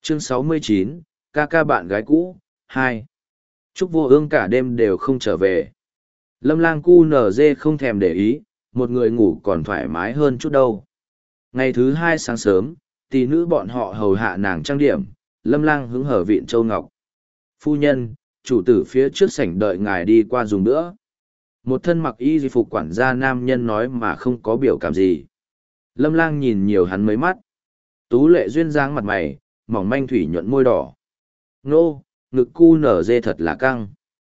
Chương 69, ca ca bạn gái cũ, 2. Trúc Vô Ương cả đêm đều không trở về. Lâm Lang cu nở dê không thèm để ý, một người ngủ còn thoải mái hơn chút đâu. Ngày thứ hai sáng sớm, tỷ nữ bọn họ hầu hạ nàng trang điểm, Lâm Lang hứng hở vịn châu ngọc. Phu nhân, chủ tử phía trước sảnh đợi ngài đi qua dùng nữa. Một thân mặc y phục quản gia nam nhân nói mà không có biểu cảm gì. Lâm Lang nhìn nhiều hắn mấy mắt. Tú lệ duyên dáng mặt mày, mỏng manh thủy nhuận môi đỏ. Nô, ngực cu nở dê thật là căng.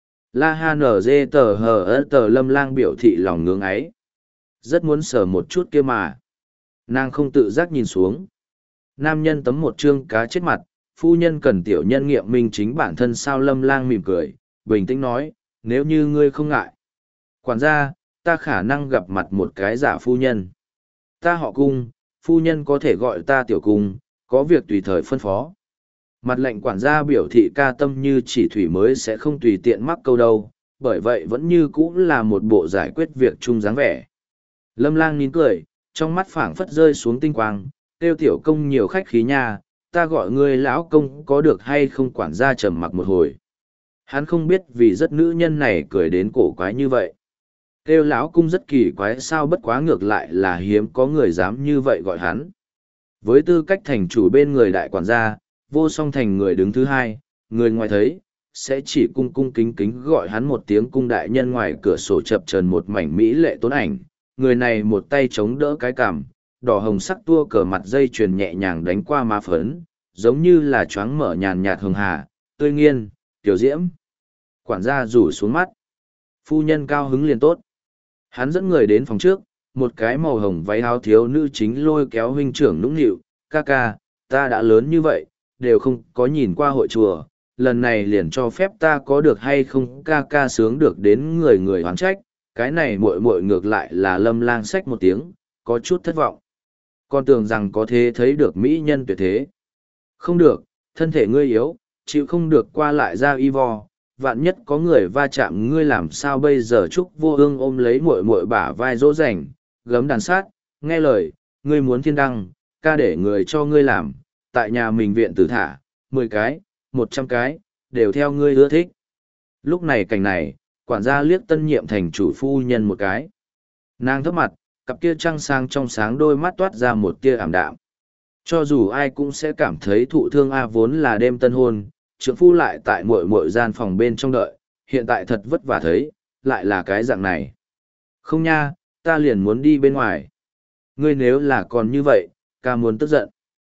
La ha nở dê tờ hờ ơ tờ Lâm Lang biểu thị lòng ngưỡng ấy. Rất muốn sờ một chút kia mà. Nàng không tự giác nhìn xuống. Nam nhân tấm một trương cá chết mặt, phu nhân cần tiểu nhân nghiệm minh chính bản thân sao. Lâm Lang mỉm cười, bình tĩnh nói, nếu như ngươi không ngại. Quản gia, ta khả năng gặp mặt một cái giả phu nhân. Ta họ Cung, phu nhân có thể gọi ta tiểu Cung, có việc tùy thời phân phó. Mặt lệnh quản gia biểu thị ca tâm như chỉ thủy mới sẽ không tùy tiện mắc câu đâu, bởi vậy vẫn như cũ là một bộ giải quyết việc chung dáng vẻ. Lâm Lang nín cười, trong mắt phảng phất rơi xuống tinh quang, kêu tiểu công nhiều khách khí nha, ta gọi ngươi lão công có được hay không. Quản gia trầm mặc một hồi. Hắn không biết vì rất nữ nhân này cười đến cổ quái như vậy. Kêu lão cung rất kỳ quái sao, bất quá ngược lại là hiếm có người dám như vậy gọi hắn. Với tư cách thành chủ bên người đại quản gia, Vô Song thành người đứng thứ hai, người ngoài thấy, sẽ chỉ cung cung kính kính gọi hắn một tiếng cung đại nhân. Ngoài cửa sổ chập chờn một mảnh mỹ lệ tốn ảnh, người này một tay chống đỡ cái cằm, đỏ hồng sắc tua cờ mặt dây chuyền nhẹ nhàng đánh qua má phấn, giống như là choáng mở nhàn nhạt hường hà, tươi nghiên, tiểu diễm. Quản gia rủ xuống mắt. Phu nhân cao hứng liền tốt. Hắn dẫn người đến phòng trước, một cái màu hồng váy áo thiếu nữ chính lôi kéo huynh trưởng nũng nịu, ca ca, ta đã lớn như vậy, đều không có nhìn qua hội chùa, lần này liền cho phép ta có được hay không. Ca ca sướng được đến người người hoán trách, cái này muội muội ngược lại là Lâm Lang xách một tiếng, có chút thất vọng. Con tưởng rằng có thế thấy được mỹ nhân tuyệt thế. Không được, thân thể ngươi yếu, chịu không được qua lại ra y vo, vạn nhất có người va chạm ngươi làm sao bây giờ. Trúc Vô Ương ôm lấy muội muội bả vai dỗ dành, gấm đàn sát, nghe lời, ngươi muốn thiên đăng, ca để người cho ngươi làm, tại nhà mình viện tử thả, 10 cái, 100 cái, đều theo ngươi ưa thích. Lúc này cảnh này, quản gia liếc tân nhiệm thành chủ phu nhân một cái. Nàng thấp mặt, cặp kia trăng sang trong sáng đôi mắt toát ra một tia ảm đạm. Cho dù ai cũng sẽ cảm thấy thụ thương vốn là đêm tân hôn, trượng phu lại tại muội muội gian phòng bên trong đợi, hiện tại thật vất vả thấy, lại là cái dạng này. Không nha, ta liền muốn đi bên ngoài. Ngươi nếu là còn như vậy, ca muốn tức giận.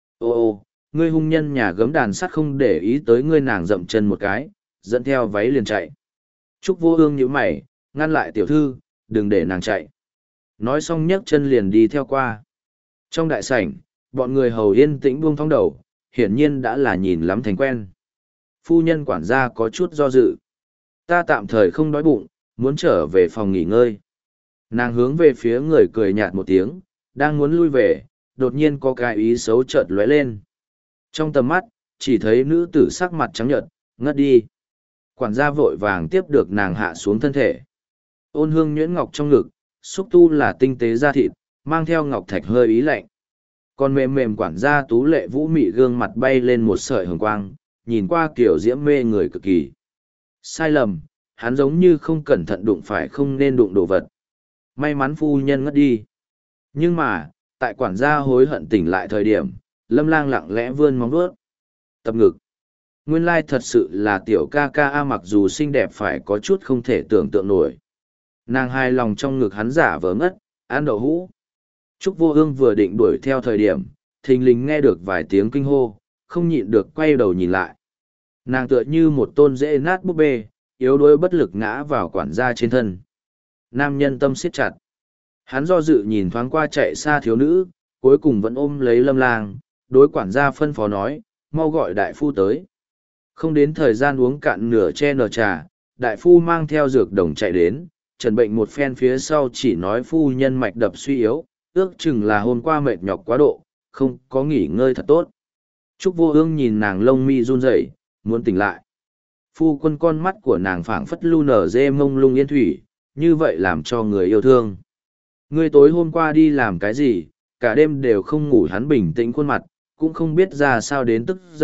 Ô, ngươi hung nhân nhà gấm đàn sắt không để ý tới ngươi. Nàng dậm chân một cái, dẫn theo váy liền chạy. Trúc Vô Ương nhíu mày, ngăn lại tiểu thư, đừng để nàng chạy. Nói xong nhấc chân liền đi theo qua. Trong đại sảnh, bọn người hầu yên tĩnh buông thõng đầu, hiển nhiên đã là nhìn lắm thành quen. Phu nhân quản gia có chút do dự. Ta tạm thời không đói bụng, muốn trở về phòng nghỉ ngơi. Nàng hướng về phía người cười nhạt một tiếng, đang muốn lui về, đột nhiên có cái ý xấu chợt lóe lên. Trong tầm mắt, chỉ thấy nữ tử sắc mặt trắng nhợt, ngất đi. Quản gia vội vàng tiếp được nàng hạ xuống thân thể. Ôn hương nhuyễn ngọc trong ngực, xúc tu là tinh tế da thịt, mang theo ngọc thạch hơi ý lạnh. Còn mềm mềm quản gia tú lệ vũ mị gương mặt bay lên một sợi hồng quang, nhìn qua kiểu diễm mê người cực kỳ. Sai lầm, hắn giống như không cẩn thận đụng phải không nên đụng đồ vật. May mắn phu nhân ngất đi. Nhưng mà, tại quản gia hối hận tỉnh lại thời điểm, Lâm Lang lặng lẽ vươn móng vuốt, tập ngực. Nguyên lai thật sự là tiểu ca ca mặc dù xinh đẹp phải có chút không thể tưởng tượng nổi. Nàng hài lòng trong ngực hắn giả vờ ngất, ăn đậu hũ. Trúc Vô Ương vừa định đuổi theo thời điểm, thình lình nghe được vài tiếng kinh hô, không nhịn được quay đầu nhìn lại. Nàng tựa như một tôn rễ nát búp bê, yếu đuối bất lực ngã vào quản gia trên thân. Nam nhân tâm siết chặt. Hắn do dự nhìn thoáng qua chạy xa thiếu nữ, cuối cùng vẫn ôm lấy Lâm Lang, đối quản gia phân phó nói, mau gọi đại phu tới. Không đến thời gian uống cạn nửa che nửa trà, đại phu mang theo dược đồng chạy đến, trần bệnh một phen phía sau chỉ nói phu nhân mạch đập suy yếu, ước chừng là hôm qua mệt nhọc quá độ, không có nghỉ ngơi thật tốt. Trúc Vô Ương nhìn nàng lông mi run rẩy, muốn tỉnh lại. Phu quân con mắt của nàng phảng phất lu nở dê mông lung yên thủy, như vậy làm cho người yêu thương. Ngươi tối hôm qua đi làm cái gì, cả đêm đều không ngủ. Hắn bình tĩnh khuôn mặt, cũng không biết ra sao đến tức giận,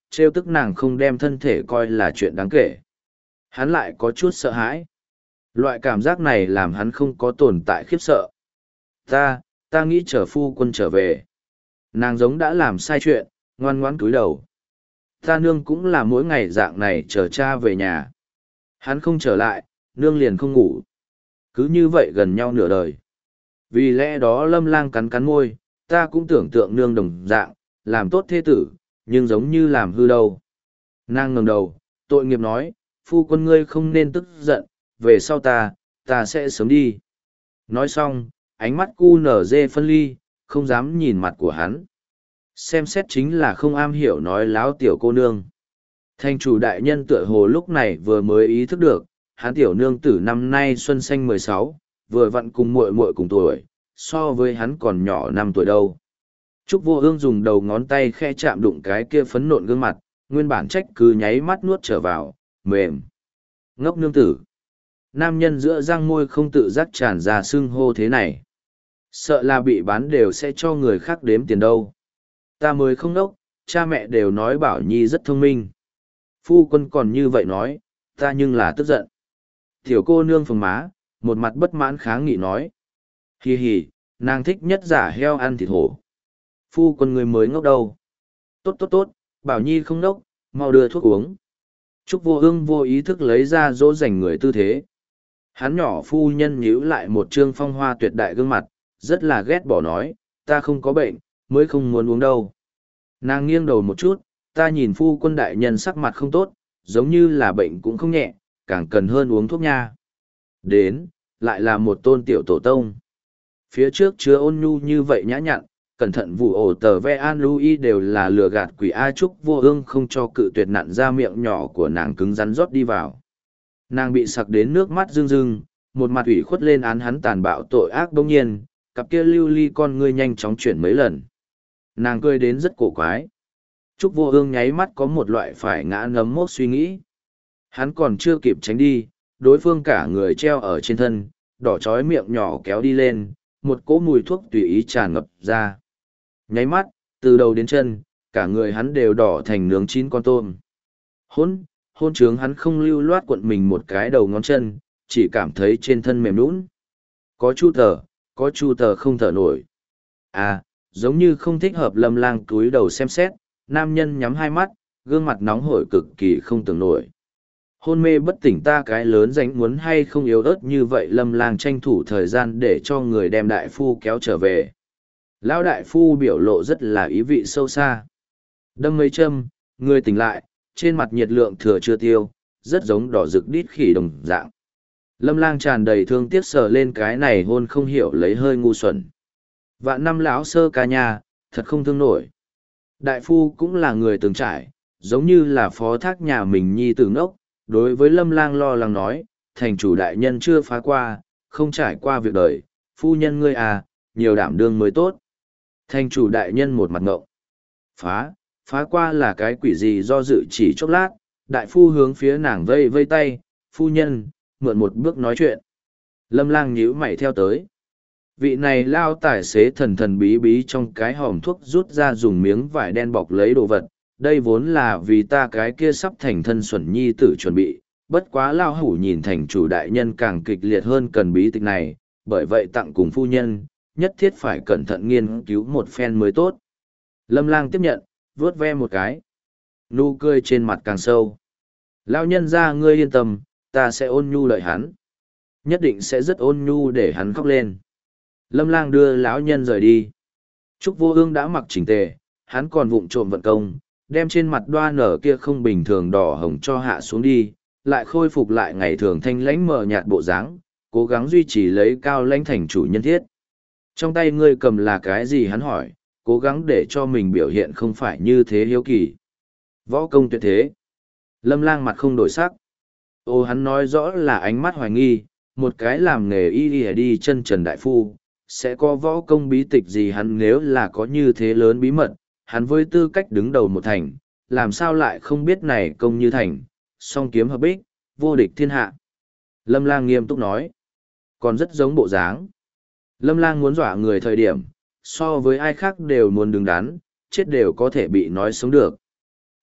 trêu tức nàng không đem thân thể coi là chuyện đáng kể. Hắn lại có chút sợ hãi. Loại cảm giác này làm hắn không có tồn tại khiếp sợ. Ta nghĩ chờ phu quân trở về. Nàng giống đã làm sai chuyện, ngoan ngoãn cúi đầu. Ta nương cũng là mỗi ngày dạng này chờ cha về nhà. Hắn không trở lại, nương liền không ngủ. Cứ như vậy gần nhau nửa đời. Vì lẽ đó Lâm Lang cắn cắn môi, ta cũng tưởng tượng nương đồng dạng, làm tốt thế tử, nhưng giống như làm hư đâu. Nàng ngẩng đầu, tội nghiệp nói, phu quân ngươi không nên tức giận, về sau ta sẽ sớm đi. Nói xong, ánh mắt cu nở dê phân ly, không dám nhìn mặt của hắn. Xem xét chính là không am hiểu nói láo tiểu cô nương. Thành chủ đại nhân tựa hồ lúc này vừa mới ý thức được, hắn tiểu nương tử năm nay xuân xanh 16, vừa vặn cùng muội muội cùng tuổi, so với hắn còn nhỏ 5 tuổi đâu. Trúc Vô Ương dùng đầu ngón tay khe chạm đụng cái kia phấn nộn gương mặt, nguyên bản trách cứ nháy mắt nuốt trở vào, mềm. Ngốc nương tử. Nam nhân giữa răng môi không tự giác tràn ra xưng hô thế này. Sợ là bị bán đều sẽ cho người khác đếm tiền đâu. Ta mới không ngốc, cha mẹ đều nói Bảo Nhi rất thông minh. Phu quân còn như vậy nói, ta nhưng là tức giận. Tiểu cô nương phồng má, một mặt bất mãn kháng nghị nói. Hì hì, nàng thích nhất giả heo ăn thịt hổ. Phu quân người mới ngốc đâu. Tốt, Bảo Nhi không ngốc, mau đưa thuốc uống. Trúc Vô Ương vô ý thức lấy ra dỗ dành người tư thế. Hắn nhỏ phu nhân nhíu lại một trương phong hoa tuyệt đại gương mặt, rất là ghét bỏ nói, ta không có bệnh, mới không muốn uống đâu. Nàng nghiêng đầu một chút, ta nhìn phu quân đại nhân sắc mặt không tốt, giống như là bệnh cũng không nhẹ, càng cần hơn uống thuốc nha. Đến, lại là một tôn tiểu tổ tông. Phía trước chứa ôn nhu như vậy nhã nhặn, cẩn thận vụ ổ tờ ve an Louis đều là lừa gạt quỷ A Trúc Vô Ương không cho cự tuyệt nặn ra miệng nhỏ của nàng cứng rắn rót đi vào. Nàng bị sặc đến nước mắt rưng rưng, một mặt ủy khuất lên án hắn tàn bạo tội ác bỗng nhiên, cặp kia lưu ly con ngươi nhanh chóng chuyển mấy lần. Nàng cười đến rất cổ quái. Trúc Vô Ương nháy mắt có một loại phải ngã ngấm mốc suy nghĩ. Hắn còn chưa kịp tránh đi, đối phương cả người treo ở trên thân, đỏ chói miệng nhỏ kéo đi lên, một cỗ mùi thuốc tùy ý tràn ngập ra. Nháy mắt, từ đầu đến chân, cả người hắn đều đỏ thành nướng chín con tôm. Hôn trướng hắn không lưu loát cuộn mình một cái đầu ngón chân, chỉ cảm thấy trên thân mềm nũng. Có chu tờ không thở nổi. À, giống như không thích hợp. Lâm Lang cúi đầu xem xét, nam nhân nhắm hai mắt, gương mặt nóng hổi cực kỳ không tưởng nổi. Hôn mê bất tỉnh ta cái lớn dánh muốn hay không yếu ớt như vậy. Lâm Lang tranh thủ thời gian để cho người đem đại phu kéo trở về. Lão đại phu biểu lộ rất là ý vị sâu xa. Đâm mấy châm, người tỉnh lại, trên mặt nhiệt lượng thừa chưa tiêu, rất giống đỏ rực đít khỉ đồng dạng. Lâm Lang tràn đầy thương tiếc sờ lên cái này hôn không hiểu lấy hơi ngu xuẩn. Vạn năm lão sơ ca nha, thật không thương nổi. Đại phu cũng là người từng trải, giống như là phó thác nhà mình nhi tử ngốc, đối với Lâm Lang lo lắng nói, thành chủ đại nhân chưa phá qua, không trải qua việc đời, phu nhân ngươi à, nhiều đảm đương mới tốt. Thành chủ đại nhân một mặt ngộng. Phá qua là cái quỷ gì do dự chỉ chốc lát, đại phu hướng phía nàng vây vây tay, phu nhân, mượn một bước nói chuyện. Lâm Lang nhíu mày theo tới. Vị này lao tài xế thần thần bí bí trong cái hòm thuốc rút ra dùng miếng vải đen bọc lấy đồ vật. Đây vốn là vì ta cái kia sắp thành thân xuẩn nhi tử chuẩn bị, bất quá lao hủ nhìn thành chủ đại nhân càng kịch liệt hơn cần bí tịch này, bởi vậy tặng cùng phu nhân, nhất thiết phải cẩn thận nghiên cứu một phen mới tốt. Lâm Lang tiếp nhận, vuốt ve một cái. Nụ cười trên mặt càng sâu. Lao nhân ra ngươi yên tâm, ta sẽ ôn nhu đợi hắn. Nhất định sẽ rất ôn nhu để hắn khóc lên. Lâm Lang đưa lão nhân rời đi. Trúc Vô Ương đã mặc chỉnh tề, hắn còn vụng trộm vận công, đem trên mặt đoa nở kia không bình thường đỏ hồng cho hạ xuống đi, lại khôi phục lại ngày thường thanh lãnh mờ nhạt bộ dáng, cố gắng duy trì lấy cao lãnh thành chủ nhân thiết. Trong tay ngươi cầm là cái gì hắn hỏi, cố gắng để cho mình biểu hiện không phải như thế hiếu kỳ. Võ công tuyệt thế. Lâm Lang mặt không đổi sắc. Ô hắn nói rõ là ánh mắt hoài nghi, một cái làm nghề y đi chân trần đại phu, sẽ có võ công bí tịch gì hắn nếu là có như thế lớn bí mật, hắn với tư cách đứng đầu một thành, làm sao lại không biết này công như thành, song kiếm hợp bích, vô địch thiên hạ. Lâm Lang nghiêm túc nói, còn rất giống bộ dáng. Lâm Lang muốn dọa người thời điểm, so với ai khác đều muốn đứng đắn, chết đều có thể bị nói sống được.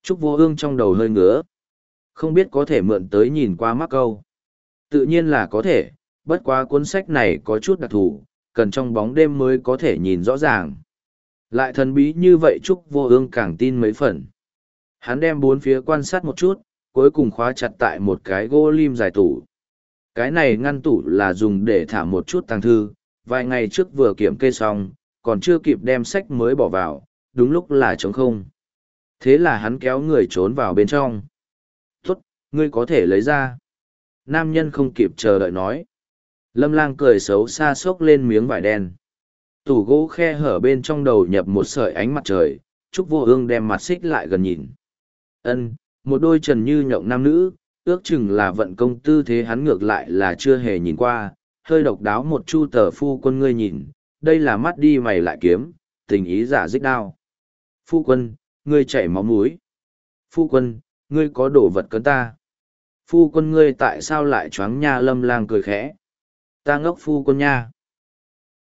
Trúc Vô Ương trong đầu hơi ngứa. Không biết có thể mượn tới nhìn qua mắt câu. Tự nhiên là có thể, bất quá cuốn sách này có chút đặc thù, cần trong bóng đêm mới có thể nhìn rõ ràng. Lại thần bí như vậy Trúc Vô Ương càng tin mấy phần. Hắn đem bốn phía quan sát một chút, cuối cùng khóa chặt tại một cái gỗ lim dài tủ. Cái này ngăn tủ là dùng để thả một chút tàng thư, vài ngày trước vừa kiểm kê xong, còn chưa kịp đem sách mới bỏ vào, đúng lúc là trống không. Thế là hắn kéo người trốn vào bên trong. Tốt, ngươi có thể lấy ra. Nam nhân không kịp chờ đợi nói. Lâm Lang cười xấu xa xốc lên miếng vải đen. Tủ gỗ khe hở bên trong đầu nhập một sợi ánh mặt trời, Trúc Vô Ương đem mặt xích lại gần nhìn. Ân, một đôi trần như nhộng nam nữ, ước chừng là vận công tư thế hắn ngược lại là chưa hề nhìn qua, hơi độc đáo một chu tờ phu quân ngươi nhìn, đây là mắt đi mày lại kiếm, tình ý giả dích đao. Phu quân, ngươi chảy máu mũi. Phu quân, ngươi có đổ vật cấn ta. Phu quân ngươi tại sao lại choáng nha? Lâm Lang cười khẽ. Ta ngốc phu quân nha.